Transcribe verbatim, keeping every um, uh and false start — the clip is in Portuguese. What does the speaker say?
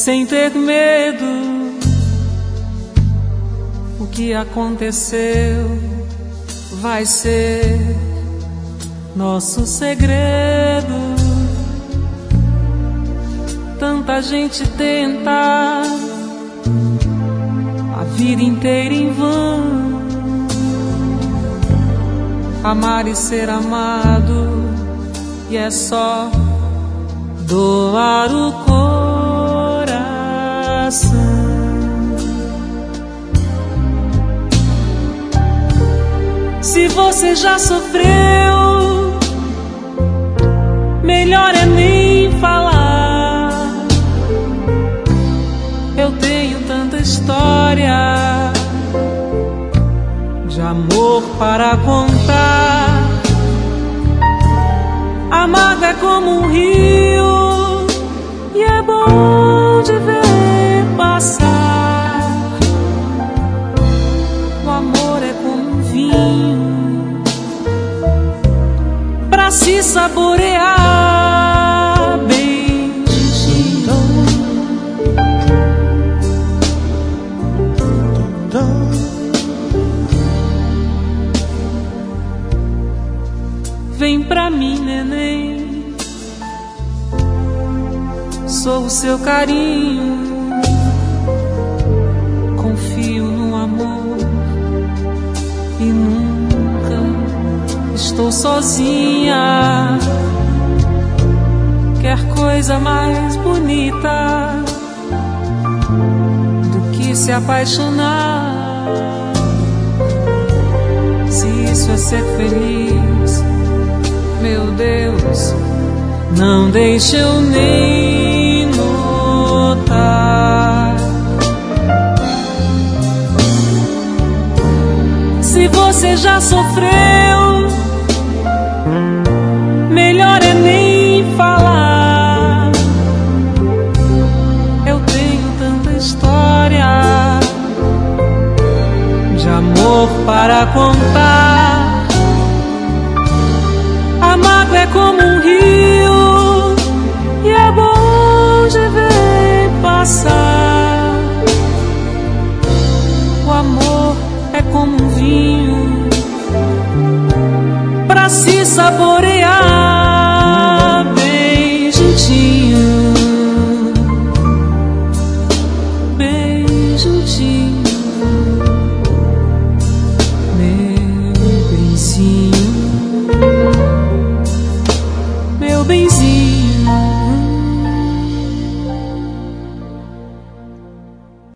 sem ter medo. O que aconteceu vai ser nosso segredo. Tanta gente tenta a vida inteira em vão amar e ser amado, e é só doar o coração. Se você já sofreu, melhor é nem falar. Eu tenho tanta história de amor para contar. A mágoa é como um rio e é bom de ver passar. O amor é como um vinho pra se saborear bem gentil. Vem pra mim, neném, sou o seu carinho. Confio no amor e nunca estou sozinha. Quer coisa mais bonita do que se apaixonar? Se isso é ser feliz, meu Deus, não deixe eu nem notar. Se você já sofreu, melhor é nem falar. Eu tenho tanta história de amor para contar. A mágoa é como um rio e é bom de ver passar. O amor é como um vinho pra se saborear.